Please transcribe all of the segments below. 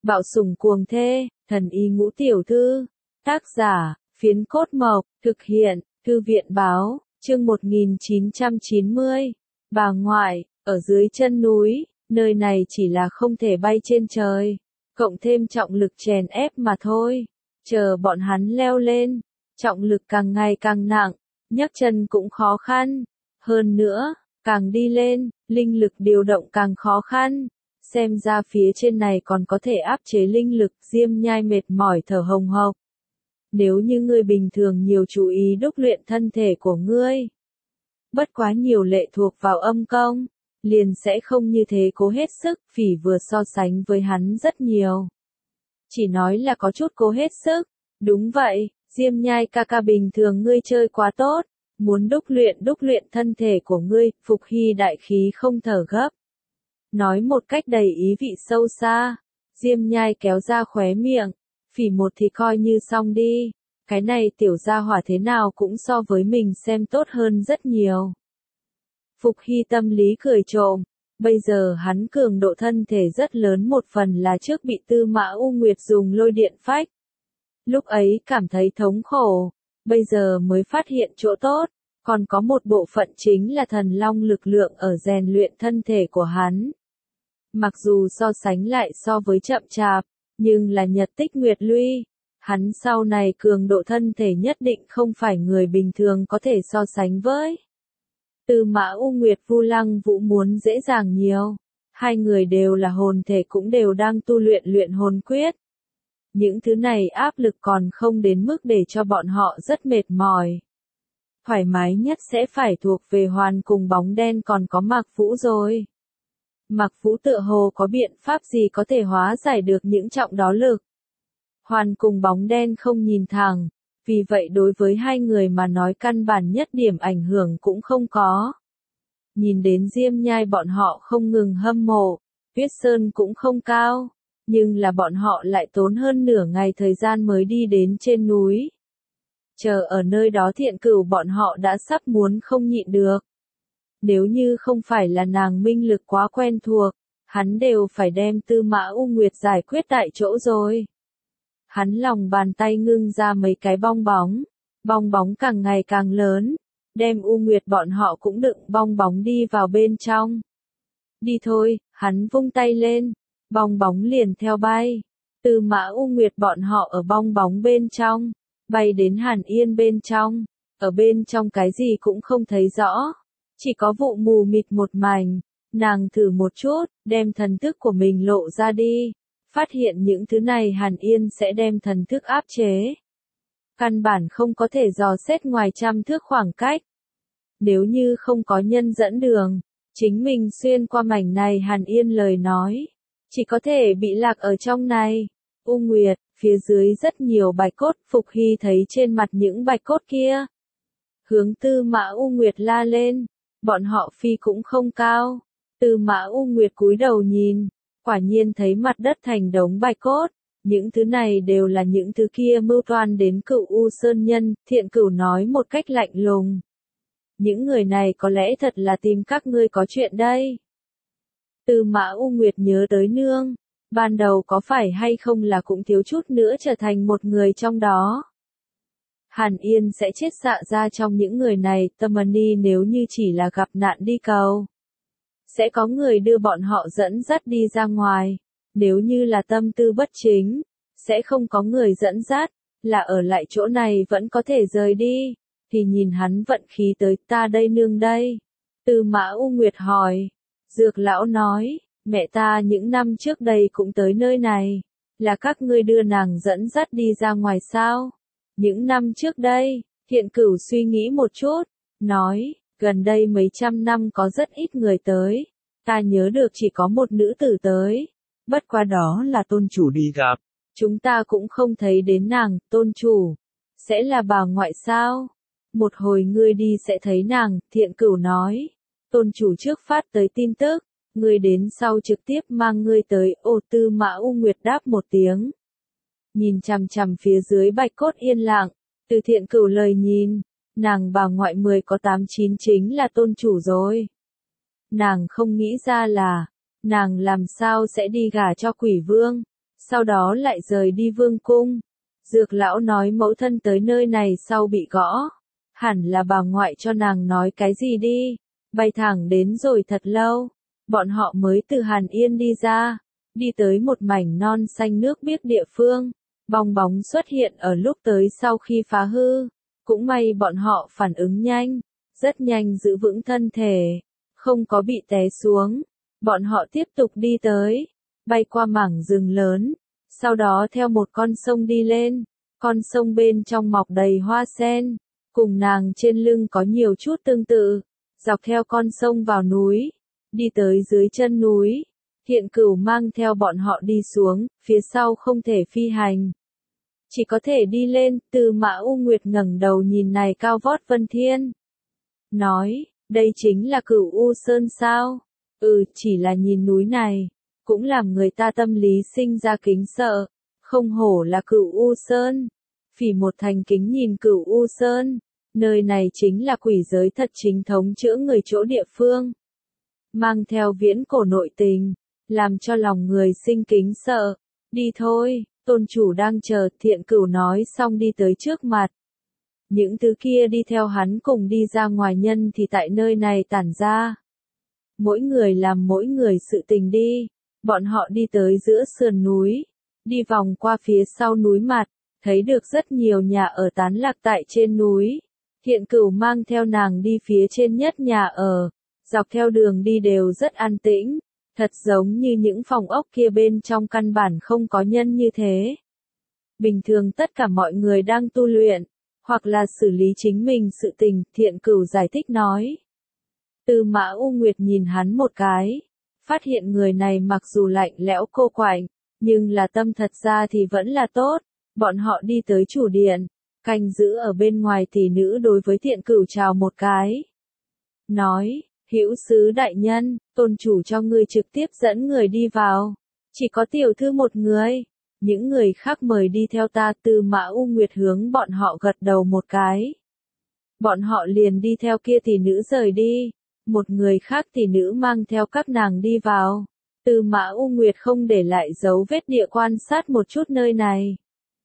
Bạo sủng cuồng thê, thần y ngũ tiểu thư. Tác giả, Phiến Cốt Mộc, thực hiện, Thư viện báo, chương 1990. Bà ngoại, ở dưới chân núi, nơi này chỉ là không thể bay trên trời, cộng thêm trọng lực chèn ép mà thôi. Chờ bọn hắn leo lên, trọng lực càng ngày càng nặng, nhấc chân cũng khó khăn. Hơn nữa, càng đi lên, linh lực điều động càng khó khăn. Xem ra phía trên này còn có thể áp chế linh lực. Diêm Nhai mệt mỏi thở hồng hộc. Nếu như ngươi bình thường nhiều chú ý đúc luyện thân thể của ngươi, bất quá nhiều lệ thuộc vào âm công, liền sẽ không như thế cố hết sức. Phỉ vừa so sánh với hắn rất nhiều, chỉ nói là có chút cố hết sức. Đúng vậy, Diêm Nhai ca ca, bình thường ngươi chơi quá tốt, muốn đúc luyện thân thể của ngươi. Phục Hy đại khí không thở gấp, nói một cách đầy ý vị sâu xa. Diêm Nhai kéo ra khóe miệng, Phỉ một thì coi như xong đi, cái này tiểu gia hỏa thế nào cũng so với mình xem tốt hơn rất nhiều. Phục Hy tâm lý cười trộm, bây giờ hắn cường độ thân thể rất lớn, một phần là trước bị Tư Mã U Nguyệt dùng lôi điện phách. Lúc ấy cảm thấy thống khổ, bây giờ mới phát hiện chỗ tốt, còn có một bộ phận chính là thần long lực lượng ở rèn luyện thân thể của hắn. Mặc dù so sánh lại so với chậm chạp, nhưng là nhật tích nguyệt luy, hắn sau này cường độ thân thể nhất định không phải người bình thường có thể so sánh với. Tư Mã U Nguyệt Vu Lăng Vũ muốn dễ dàng nhiều, hai người đều là hồn thể, cũng đều đang tu luyện hồn quyết. Những thứ này áp lực còn không đến mức để cho bọn họ rất mệt mỏi. Thoải mái nhất sẽ phải thuộc về Hoàn cùng Bóng Đen còn có Mạc Vũ rồi. Mạc Vũ tựa hồ có biện pháp gì có thể hóa giải được những trọng đó lực. Hoàn cùng Bóng Đen không nhìn thẳng, vì vậy đối với hai người mà nói căn bản nhất điểm ảnh hưởng cũng không có. Nhìn đến Diêm Nhai bọn họ không ngừng hâm mộ, Tuyết Sơn cũng không cao, nhưng là bọn họ lại tốn hơn nửa ngày thời gian mới đi đến trên núi. Chờ ở nơi đó Thiện Cửu bọn họ đã sắp muốn không nhịn được. Nếu như không phải là nàng minh lực quá quen thuộc, hắn đều phải đem Tư Mã U Nguyệt giải quyết tại chỗ rồi. Hắn lòng bàn tay ngưng ra mấy cái bong bóng càng ngày càng lớn, đem U Nguyệt bọn họ cũng đựng bong bóng đi vào bên trong. Đi thôi, hắn vung tay lên, bong bóng liền theo bay. Tư Mã U Nguyệt bọn họ ở bong bóng bên trong, bay đến Hàn Yên bên trong, ở bên trong cái gì cũng không thấy rõ, chỉ có vụ mù mịt một mảnh. Nàng thử một chút, đem thần thức của mình lộ ra đi, phát hiện những thứ này Hàn Yên sẽ đem thần thức áp chế. Căn bản không có thể dò xét ngoài 100 thước khoảng cách. Nếu như không có nhân dẫn đường, chính mình xuyên qua mảnh này, Hàn Yên lời nói, chỉ có thể bị lạc ở trong này. U Nguyệt, phía dưới rất nhiều bạch cốt. Phục Hy thấy trên mặt những bạch cốt kia, hướng Tư Mã U Nguyệt la lên. Bọn họ phi cũng không cao. Tư Mã U Nguyệt cúi đầu nhìn, quả nhiên thấy mặt đất thành đống bạch cốt. Những thứ này đều là những thứ kia mưu toan đến Cửu U Sơn nhân. Thiện Cửu nói một cách lạnh lùng, những người này có lẽ thật là tìm các ngươi có chuyện đây. Tư Mã U Nguyệt nhớ tới nương, ban đầu có phải hay không là cũng thiếu chút nữa trở thành một người trong đó. Hàn Yên sẽ chết xạ ra trong những người này. Tamani nếu như chỉ là gặp nạn đi cầu, sẽ có người đưa bọn họ dẫn dắt đi ra ngoài. Nếu như là tâm tư bất chính, sẽ không có người dẫn dắt, là ở lại chỗ này vẫn có thể rời đi. Thì nhìn hắn vận khí tới. Ta đây nương đây. Tư Mã U Nguyệt hỏi. Dược lão nói, mẹ ta những năm trước đây cũng tới nơi này. Là các ngươi đưa nàng dẫn dắt đi ra ngoài sao? Những năm trước đây, Thiện Cửu suy nghĩ một chút, nói, gần đây mấy trăm năm có rất ít người tới. Ta nhớ được chỉ có một nữ tử tới. Bất quá đó là tôn chủ đi gặp. Chúng ta cũng không thấy đến nàng. Tôn chủ, sẽ là bà ngoại sao? Một hồi ngươi đi sẽ thấy nàng. Thiện Cửu nói, tôn chủ trước phát tới tin tức, ngươi đến sau trực tiếp mang ngươi tới. Ô, Tư Mã U Nguyệt đáp một tiếng, nhìn chằm chằm phía dưới bạch cốt yên lặng. Từ Thiện Cửu lời nhìn, nàng bà ngoại 10 có 8-9 chính là tôn chủ rồi. Nàng không nghĩ ra là, nàng làm sao sẽ đi gả cho quỷ vương. sau đó lại rời đi vương cung. Dược lão nói mẫu thân tới nơi này sau bị gõ. Hẳn là bà ngoại cho nàng nói cái gì đi. Bay thẳng đến rồi thật lâu. Bọn họ mới từ Hàn Yên đi ra. Đi tới một mảnh non xanh nước biếc địa phương. Bong bóng xuất hiện ở lúc tới sau khi phá hư. Cũng may bọn họ phản ứng nhanh. Rất nhanh giữ vững thân thể. Không có bị té xuống. Bọn họ tiếp tục đi tới. Bay qua mảng rừng lớn. Sau đó theo một con sông đi lên. Con sông bên trong mọc đầy hoa sen. Cùng nàng trên lưng có nhiều chút tương tự. Dọc theo con sông vào núi. Đi tới dưới chân núi. Thiện Cửu mang theo bọn họ đi xuống. Phía sau không thể phi hành. Chỉ có thể đi lên. Từ Mã U Nguyệt ngẩng đầu nhìn này cao vót vân thiên. Nói, đây chính là Cửu U Sơn sao? Chỉ là nhìn núi này. Cũng làm người ta tâm lý sinh ra kính sợ. Không hổ là Cửu U Sơn. Phỉ một thành kính nhìn Cửu U Sơn. Nơi này chính là quỷ giới thật chính thống chữa người chỗ địa phương. Mang theo viễn cổ nội tình. Làm cho lòng người sinh kính sợ. Đi thôi, tôn chủ đang chờ. Thiện Cửu nói xong đi tới trước mặt. Những thứ kia đi theo hắn cùng đi ra ngoài nhân thì tại nơi này tản ra. Mỗi người làm mỗi người sự tình đi. Bọn họ đi tới giữa sườn núi. Đi vòng qua phía sau núi mặt. Thấy được rất nhiều nhà ở tán lạc tại trên núi. Thiện Cửu mang theo nàng đi phía trên nhất nhà ở. Dọc theo đường đi đều rất an tĩnh. Thật giống như những phòng ốc kia bên trong căn bản không có nhân như thế. Bình thường tất cả mọi người đang tu luyện. Hoặc là xử lý chính mình sự tình. Thiện Cửu giải thích nói. Từ Mã U Nguyệt nhìn hắn một cái. Phát hiện người này mặc dù lạnh lẽo cô quạnh. Nhưng là tâm thật ra thì vẫn là tốt. Bọn họ đi tới chủ điện. Canh giữ ở bên ngoài tỷ nữ đối với Thiện Cửu chào một cái. Nói, hữu sứ đại nhân, tôn chủ cho ngươi trực tiếp dẫn người đi vào. Chỉ có tiểu thư một người. Những người khác mời đi theo ta. Từ Mã U Nguyệt hướng bọn họ gật đầu một cái. Bọn họ liền đi theo kia tỷ nữ rời đi. Một người khác tỷ nữ mang theo các nàng đi vào. Từ Mã U Nguyệt không để lại dấu vết địa quan sát một chút nơi này.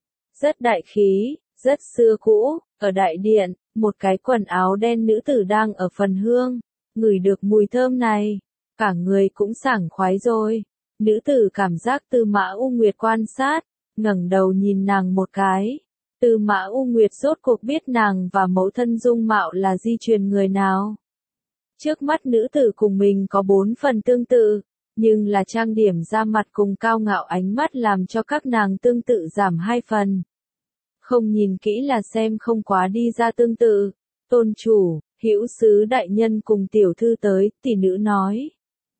Rất đại khí, rất xưa cũ, ở đại điện, một cái quần áo đen nữ tử đang ở phần hương, ngửi được mùi thơm này, cả người cũng sảng khoái rồi. Nữ tử cảm giác Từ Mã U Nguyệt quan sát, ngẩng đầu nhìn nàng một cái. Từ Mã U Nguyệt rốt cuộc biết nàng và mẫu thân dung mạo là di truyền người nào. Trước mắt nữ tử cùng mình có 4 phần tương tự, nhưng là trang điểm da mặt cùng cao ngạo ánh mắt làm cho các nàng tương tự giảm 2 phần. Không nhìn kỹ là xem không quá đi ra tương tự. Tôn chủ, hữu sứ đại nhân cùng tiểu thư tới, tỷ nữ nói.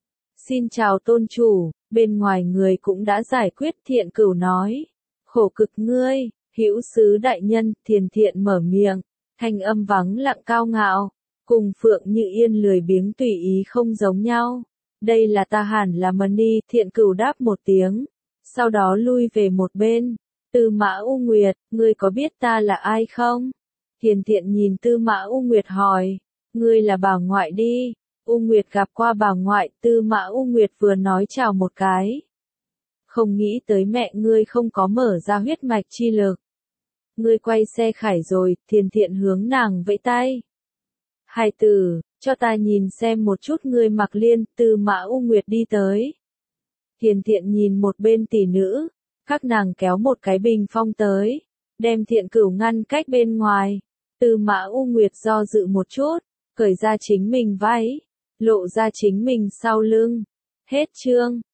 Xin chào tôn chủ, bên ngoài người cũng đã giải quyết. Thiện Cửu nói. Khổ cực ngươi, hữu sứ đại nhân. Thiện mở miệng, thanh âm vắng lặng cao ngạo. Cùng Phượng Như Yên lười biếng tùy ý không giống nhau. Đây là ta hẳn là Mani. Thiện Cửu đáp một tiếng. Sau đó lui về một bên. Từ Mã U Nguyệt, ngươi có biết ta là ai không? Thiện nhìn Từ Mã U Nguyệt hỏi. Ngươi là bà ngoại đi. U Nguyệt gặp qua bà ngoại. Từ Mã U Nguyệt vừa nói chào một cái. Không nghĩ tới mẹ ngươi không có mở ra huyết mạch chi lực. Ngươi quay xe khải rồi. Thiện hướng nàng vẫy tay. Hài tử, cho ta nhìn xem một chút. Ngươi mặc liên. Từ Mã U Nguyệt đi tới. Thiện nhìn một bên tỷ nữ. Các nàng kéo một cái bình phong tới. Đem Thiện Cửu ngăn cách bên ngoài. Từ Mã U Nguyệt do dự một chút. Cởi ra chính mình váy. Lộ ra chính mình sau lưng. Hết chương.